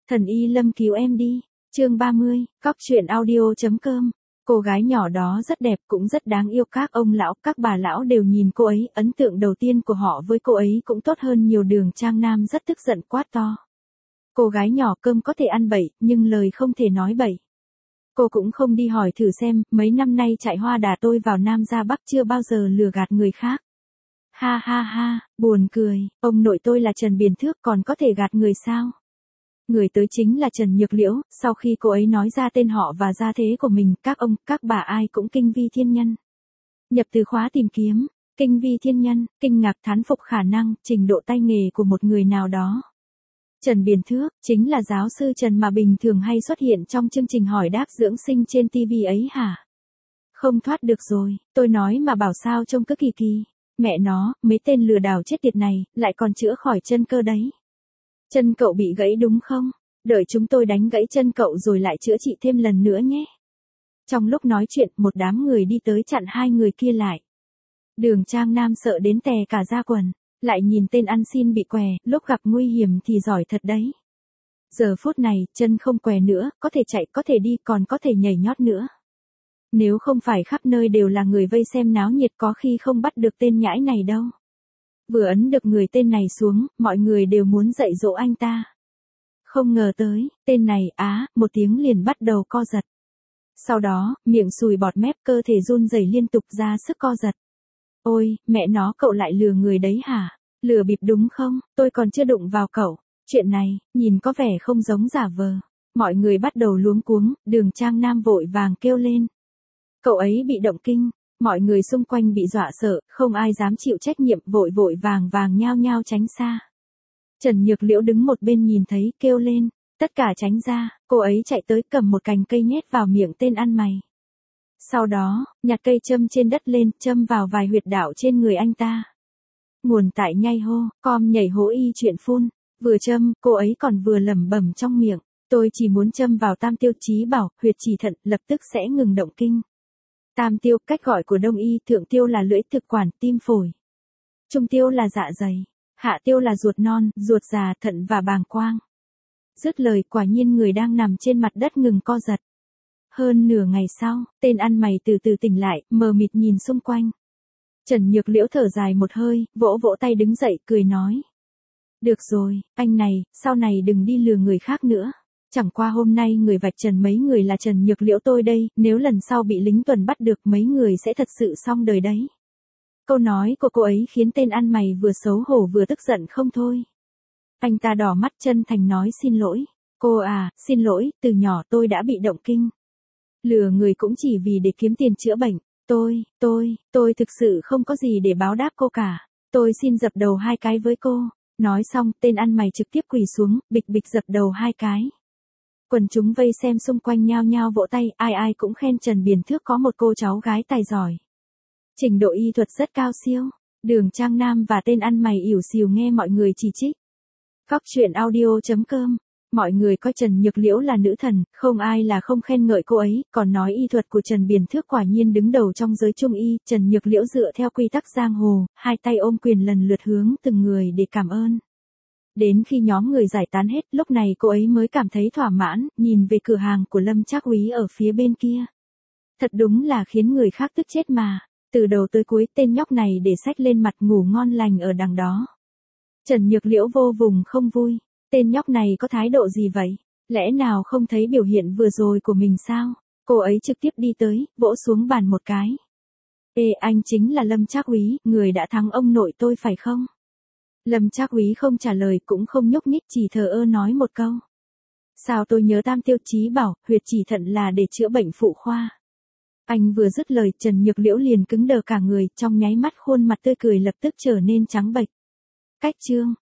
Thần y Lâm cứu em đi. Chương 30, Cóc truyện audio.com. Cô gái nhỏ đó rất đẹp cũng rất đáng yêu, các ông lão, các bà lão đều nhìn cô ấy, ấn tượng đầu tiên của họ với cô ấy cũng tốt hơn nhiều. Đường Trang Nam rất tức giận quát to. Cô gái nhỏ, cơm có thể ăn bậy, nhưng lời không thể nói bậy. Cô cũng không đi hỏi thử xem, mấy năm nay chạy hoa đà tôi vào Nam ra Bắc chưa bao giờ lừa gạt người khác. Ha ha ha, buồn cười, ông nội tôi là Trần Biển Thước còn có thể gạt người sao? Người tới chính là Trần Nhược Liễu, sau khi cô ấy nói ra tên họ và gia thế của mình, các ông, các bà ai cũng kinh vi thiên nhân. Nhập từ khóa tìm kiếm, kinh vi thiên nhân, kinh ngạc thán phục khả năng, trình độ tay nghề của một người nào đó. Trần Biển Thước, chính là giáo sư Trần mà bình thường hay xuất hiện trong chương trình hỏi đáp dưỡng sinh trên TV ấy hả? Không thoát được rồi, tôi nói mà bảo sao trông cứ kỳ kỳ. Mẹ nó, mấy tên lừa đảo chết tiệt này, lại còn chữa khỏi chân cơ đấy. Chân cậu bị gãy đúng không? Đợi chúng tôi đánh gãy chân cậu rồi lại chữa trị thêm lần nữa nhé. Trong lúc nói chuyện, một đám người đi tới chặn hai người kia lại. Đường Trang Nam sợ đến tè cả da quần, lại nhìn tên ăn xin bị què, lúc gặp nguy hiểm thì giỏi thật đấy. Giờ phút này, chân không què nữa, có thể chạy, có thể đi, còn có thể nhảy nhót nữa. Nếu không phải khắp nơi đều là người vây xem náo nhiệt có khi không bắt được tên nhãi này đâu. Vừa ấn được người tên này xuống, mọi người đều muốn dạy dỗ anh ta. Không ngờ tới, tên này, một tiếng liền bắt đầu co giật. Sau đó, miệng sùi bọt mép, cơ thể run rẩy liên tục ra sức co giật. Ôi, mẹ nó, cậu lại lừa người đấy hả? Lừa bịp đúng không? Tôi còn chưa đụng vào cậu. Chuyện này, nhìn có vẻ không giống giả vờ. Mọi người bắt đầu luống cuống, Đường Trang Nam vội vàng kêu lên. Cậu ấy bị động kinh. Mọi người xung quanh bị dọa sợ, không ai dám chịu trách nhiệm, vội vội vàng vàng nhao nhao tránh xa. Trần Nhược Liễu đứng một bên nhìn thấy, kêu lên, tất cả tránh ra, cô ấy chạy tới cầm một cành cây nhét vào miệng tên ăn mày. Sau đó, nhặt cây châm trên đất lên, châm vào vài huyệt đạo trên người anh ta. Nguồn tại nhai hô, com nhảy hố y chuyện phun, vừa châm, cô ấy còn vừa lẩm bẩm trong miệng, tôi chỉ muốn châm vào tam tiêu chí bảo, huyệt chỉ thận, lập tức sẽ ngừng động kinh. Tam tiêu, cách gọi của đông y, thượng tiêu là lưỡi thực quản, tim phổi. Trung tiêu là dạ dày. Hạ tiêu là ruột non, ruột già, thận và bàng quang. Dứt lời, quả nhiên người đang nằm trên mặt đất ngừng co giật. Hơn nửa ngày sau, tên ăn mày từ từ tỉnh lại, mờ mịt nhìn xung quanh. Trần Nhược Liễu thở dài một hơi, vỗ vỗ tay đứng dậy, cười nói. Được rồi, anh này, sau này đừng đi lừa người khác nữa. Chẳng qua hôm nay người vạch trần mấy người là Trần Nhược Liễu tôi đây, nếu lần sau bị lính tuần bắt được mấy người sẽ thật sự xong đời đấy. Câu nói của cô ấy khiến tên ăn mày vừa xấu hổ vừa tức giận không thôi. Anh ta đỏ mắt chân thành nói xin lỗi. Cô à, xin lỗi, từ nhỏ tôi đã bị động kinh. Lừa người cũng chỉ vì để kiếm tiền chữa bệnh. Tôi thực sự không có gì để báo đáp cô cả. Tôi xin dập đầu hai cái với cô. Nói xong, tên ăn mày trực tiếp quỳ xuống, bịch bịch dập đầu hai cái. Quần chúng vây xem xung quanh nhao nhao vỗ tay, ai ai cũng khen Trần Biển Thước có một cô cháu gái tài giỏi. Trình độ y thuật rất cao siêu. Đường Trang Nam và tên ăn mày ỉu xìu nghe mọi người chỉ trích. Cóc truyện audio.com. Mọi người coi Trần Nhược Liễu là nữ thần, không ai là không khen ngợi cô ấy, còn nói y thuật của Trần Biển Thước quả nhiên đứng đầu trong giới trung y. Trần Nhược Liễu dựa theo quy tắc giang hồ, hai tay ôm quyền lần lượt hướng từng người để cảm ơn. Đến khi nhóm người giải tán hết, lúc này cô ấy mới cảm thấy thỏa mãn, nhìn về cửa hàng của Lâm Trác Úy ở phía bên kia. Thật đúng là khiến người khác tức chết mà. Từ đầu tới cuối tên nhóc này để xách lên mặt ngủ ngon lành ở đằng đó. Trần Nhược Liễu vô vùng không vui. Tên nhóc này có thái độ gì vậy? Lẽ nào không thấy biểu hiện vừa rồi của mình sao? Cô ấy trực tiếp đi tới, vỗ xuống bàn một cái. Ê, anh chính là Lâm Trác Úy, người đã thắng ông nội tôi phải không? Lâm Trác Úy không trả lời cũng không nhúc nhích, chỉ thờ ơ nói một câu. Sao tôi nhớ tam tiêu chí bảo, huyệt chỉ thận là để chữa bệnh phụ khoa. Anh vừa dứt lời, Trần Nhược Liễu liền cứng đờ cả người, trong nháy mắt khuôn mặt tươi cười lập tức trở nên trắng bệch. Cách chương